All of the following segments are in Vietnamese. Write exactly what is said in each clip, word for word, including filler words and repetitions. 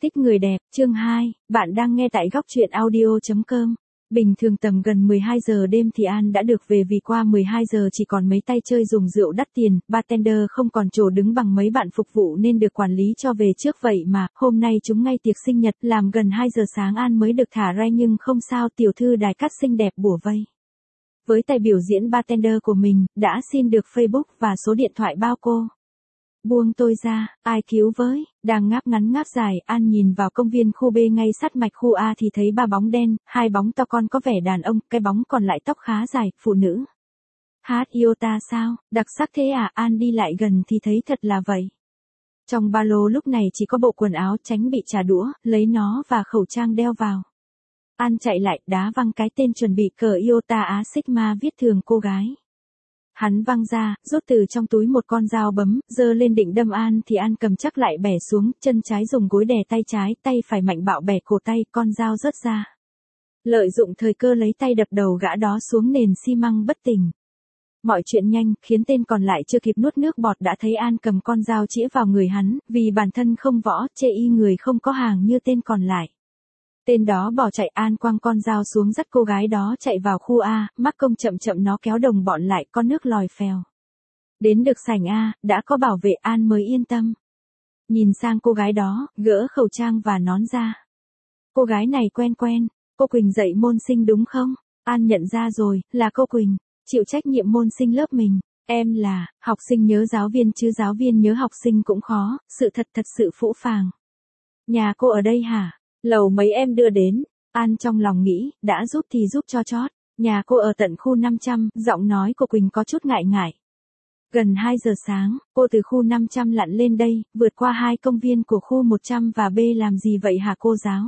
Thích người đẹp, chương hai, bạn đang nghe tại góc truyện audio chấm com. Bình thường tầm gần mười hai giờ đêm thì An đã được về vì qua mười hai giờ chỉ còn mấy tay chơi dùng rượu đắt tiền, bartender không còn chỗ đứng bằng mấy bạn phục vụ nên được quản lý cho về trước vậy mà, hôm nay chúng ngay tiệc sinh nhật làm gần hai giờ sáng An mới được thả ra nhưng không sao tiểu thư đài cắt xinh đẹp bủa vây. Với tài biểu diễn bartender của mình, đã xin được Facebook và số điện thoại bao cô. Buông tôi ra, ai cứu với, đang ngáp ngắn ngáp dài, An nhìn vào công viên khu B ngay sát mạch khu A thì thấy ba bóng đen, hai bóng to con có vẻ đàn ông, cái bóng còn lại tóc khá dài, phụ nữ. Hát Iota sao, đặc sắc thế à, An đi lại gần thì thấy thật là vậy. Trong ba lô lúc này chỉ có bộ quần áo tránh bị trả đũa, lấy nó và khẩu trang đeo vào. An chạy lại, đá văng cái tên chuẩn bị cờ Iota Á Sigma viết thường cô gái. Hắn văng ra, rút từ trong túi một con dao bấm, giơ lên định đâm An thì An cầm chắc lại bẻ xuống, chân trái dùng gối đè tay trái, tay phải mạnh bạo bẻ cổ tay, con dao rớt ra. Lợi dụng thời cơ lấy tay đập đầu gã đó xuống nền xi măng bất tỉnh. Mọi chuyện nhanh, khiến tên còn lại chưa kịp nuốt nước bọt đã thấy An cầm con dao chĩa vào người hắn, vì bản thân không võ, chê y người không có hàng như tên còn lại. Tên đó bỏ chạy, An quăng con dao xuống dắt cô gái đó chạy vào khu A, mắc công chậm chậm nó kéo đồng bọn lại, con nước lòi phèo. Đến được sảnh A, đã có bảo vệ, An mới yên tâm. Nhìn sang cô gái đó, gỡ khẩu trang và nón ra. Cô gái này quen quen, cô Quỳnh dạy môn sinh đúng không? An nhận ra rồi, là cô Quỳnh, chịu trách nhiệm môn sinh lớp mình. Em là, học sinh nhớ giáo viên chứ giáo viên nhớ học sinh cũng khó, sự thật thật sự phũ phàng. Nhà cô ở đây hả? Lầu mấy em đưa đến, An trong lòng nghĩ, đã giúp thì giúp cho chót, nhà cô ở tận khu năm trăm, giọng nói của Quỳnh có chút ngại ngại. Gần hai giờ sáng, cô từ khu năm trăm lặn lên đây, vượt qua hai công viên của khu một trăm và B làm gì vậy hả cô giáo?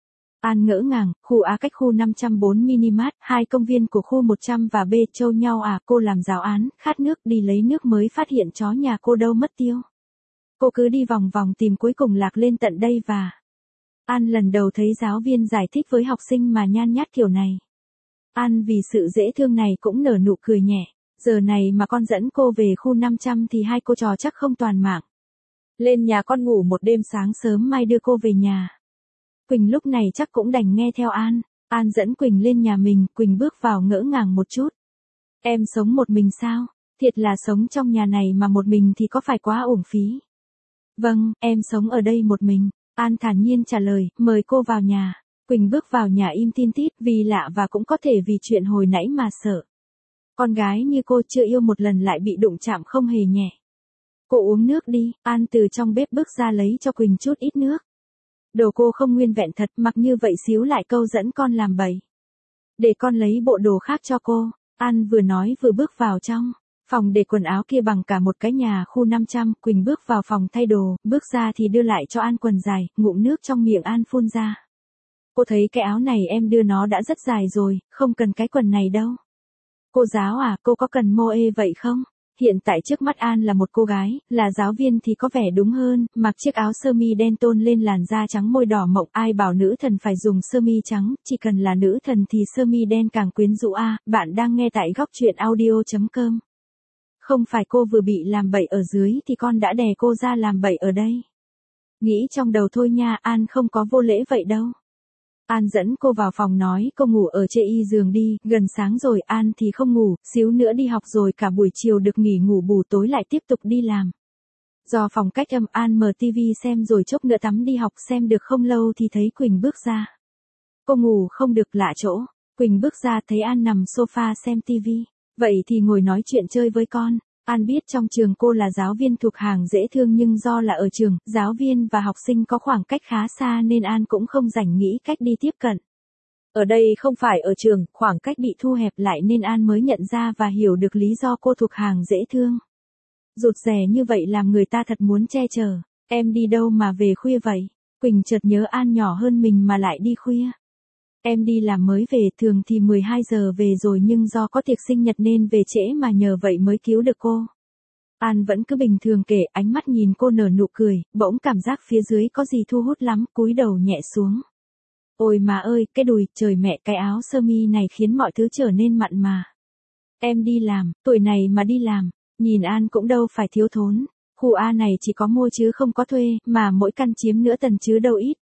An ngỡ ngàng, khu A cách khu năm trăm bốn mi-li-mét, hai công viên của khu một trăm và B trâu nhau à, cô làm giáo án, khát nước đi lấy nước mới phát hiện chó nhà cô đâu mất tiêu. Cô cứ đi vòng vòng tìm cuối cùng lạc lên tận đây và... An lần đầu thấy giáo viên giải thích với học sinh mà nhan nhát kiểu này. An vì sự dễ thương này cũng nở nụ cười nhẹ. Giờ này mà con dẫn cô về khu năm trăm thì hai cô trò chắc không toàn mạng. Lên nhà con ngủ một đêm sáng sớm mai đưa cô về nhà. Quỳnh lúc này chắc cũng đành nghe theo An. An dẫn Quỳnh lên nhà mình, Quỳnh bước vào ngỡ ngàng một chút. Em sống một mình sao? Thiệt là sống trong nhà này mà một mình thì có phải quá uổng phí? Vâng, em sống ở đây một mình. An thản nhiên trả lời, mời cô vào nhà. Quỳnh bước vào nhà im tin tít, vì lạ và cũng có thể vì chuyện hồi nãy mà sợ. Con gái như cô chưa yêu một lần lại bị đụng chạm không hề nhẹ. Cô uống nước đi, An từ trong bếp bước ra lấy cho Quỳnh chút ít nước. Đồ cô không nguyên vẹn thật, mặc như vậy xíu lại câu dẫn con làm bậy. Để con lấy bộ đồ khác cho cô, An vừa nói vừa bước vào trong. Phòng để quần áo kia bằng cả một cái nhà khu năm trăm, Quỳnh bước vào phòng thay đồ, bước ra thì đưa lại cho An quần dài, ngụm nước trong miệng An phun ra. Cô thấy cái áo này em đưa nó đã rất dài rồi, không cần cái quần này đâu. Cô giáo à, cô có cần mô ê vậy không? Hiện tại trước mắt An là một cô gái, là giáo viên thì có vẻ đúng hơn, mặc chiếc áo sơ mi đen tôn lên làn da trắng môi đỏ mộng, ai bảo nữ thần phải dùng sơ mi trắng, chỉ cần là nữ thần thì sơ mi đen càng quyến rũ a. À, bạn đang nghe tại góc truyện audio chấm com. Không phải cô vừa bị làm bậy ở dưới thì con đã đè cô ra làm bậy ở đây. Nghĩ trong đầu thôi nha, An không có vô lễ vậy đâu. An dẫn cô vào phòng nói cô ngủ ở chê y giường đi, gần sáng rồi, An thì không ngủ, xíu nữa đi học rồi cả buổi chiều được nghỉ ngủ bù tối lại tiếp tục đi làm. Do phòng cách âm, An mở tivi xem rồi chốc nữa tắm đi học, xem được không lâu thì thấy Quỳnh bước ra. Cô ngủ không được lạ chỗ, Quỳnh bước ra thấy An nằm sofa xem tivi. Vậy thì ngồi nói chuyện chơi với con. An biết trong trường cô là giáo viên thuộc hàng dễ thương nhưng do là ở trường, giáo viên và học sinh có khoảng cách khá xa nên An cũng không rảnh nghĩ cách đi tiếp cận. Ở đây không phải ở trường, khoảng cách bị thu hẹp lại nên An mới nhận ra và hiểu được lý do cô thuộc hàng dễ thương. Rụt rè như vậy làm người ta thật muốn che chở. Em đi đâu mà về khuya vậy? Quỳnh chợt nhớ An nhỏ hơn mình mà lại đi khuya. Em đi làm mới về, thường thì mười hai giờ về rồi nhưng do có tiệc sinh nhật nên về trễ mà nhờ vậy mới cứu được cô. An vẫn cứ bình thường kể, ánh mắt nhìn cô nở nụ cười, bỗng cảm giác phía dưới có gì thu hút lắm, cúi đầu nhẹ xuống. Ôi mà ơi, cái đùi, trời mẹ, cái áo sơ mi này khiến mọi thứ trở nên mặn mà. Em đi làm, tuổi này mà đi làm, nhìn An cũng đâu phải thiếu thốn. Khu A này chỉ có mua chứ không có thuê, mà mỗi căn chiếm nửa tầng chứ đâu ít.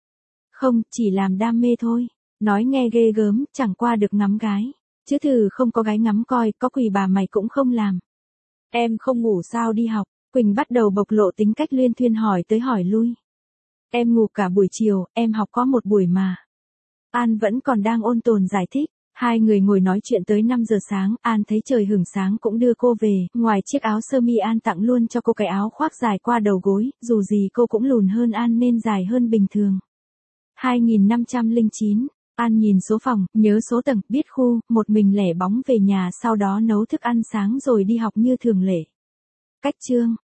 Không, chỉ làm đam mê thôi. Nói nghe ghê gớm, chẳng qua được ngắm gái. Chứ thử không có gái ngắm coi, có quỳ bà mày cũng không làm. Em không ngủ sao đi học? Quỳnh bắt đầu bộc lộ tính cách luyên thuyên hỏi tới hỏi lui. Em ngủ cả buổi chiều, em học có một buổi mà. An vẫn còn đang ôn tồn giải thích. Hai người ngồi nói chuyện tới năm giờ sáng, An thấy trời hửng sáng cũng đưa cô về, ngoài chiếc áo sơ mi An tặng luôn cho cô cái áo khoác dài qua đầu gối, dù gì cô cũng lùn hơn An nên dài hơn bình thường. hai nghìn năm trăm lẻ chín, An nhìn số phòng, nhớ số tầng, biết khu, một mình lẻ bóng về nhà sau đó nấu thức ăn sáng rồi đi học như thường lệ. Cách chương